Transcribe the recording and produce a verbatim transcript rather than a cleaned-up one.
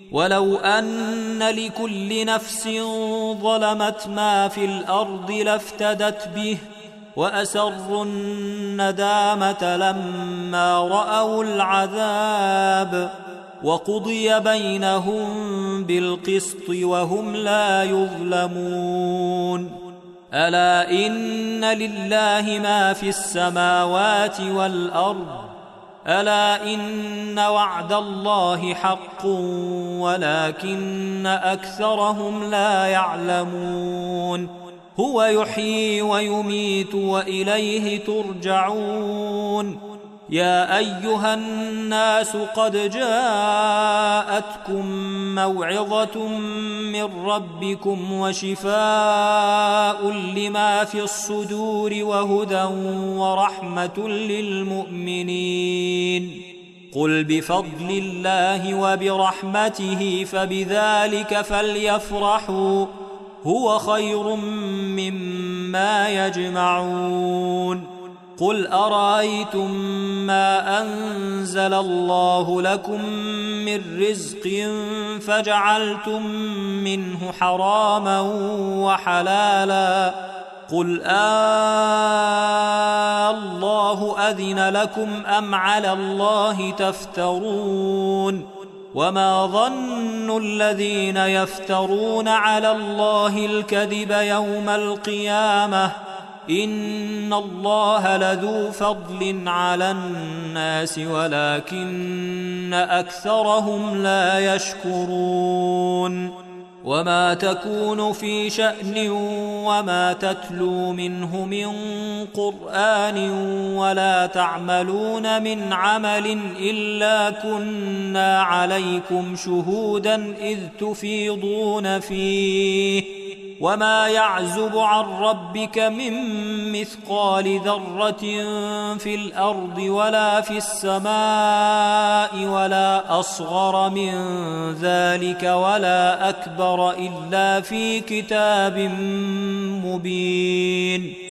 ولو أن لكل نفس ظلمت ما في الأرض لافتدت به وأسروا الندامة لما رأوا العذاب وقضي بينهم بالقسط وهم لا يظلمون ألا إن لله ما في السماوات والأرض ألا إن وعد الله حق ولكن أكثرهم لا يعلمون هو يحيي ويميت وإليه ترجعون يا أيها الناس قد جاءتكم موعظة من ربكم وشفاء لما في الصدور وهدى ورحمة للمؤمنين قل بفضل الله وبرحمته فبذلك فليفرحوا هو خير مما يجمعون قل أرأيتم ما أنزل الله لكم من رزق فجعلتم منه حراما وحلالا قل آه الله أذن لكم أم على الله تفترون وما ظن الذين يفترون على الله الكذب يوم القيامة إن الله لذو فضل على الناس ولكن أكثرهم لا يشكرون وما تكون في شأن وما تتلو منه من قرآن ولا تعملون من عمل إلا كنا عليكم شهودا إذ تفيضون فيه وما يعزب عن ربك من مثقال ذرة في الأرض ولا في السماء ولا أصغر من ذلك ولا أكبر إلا في كتاب مبين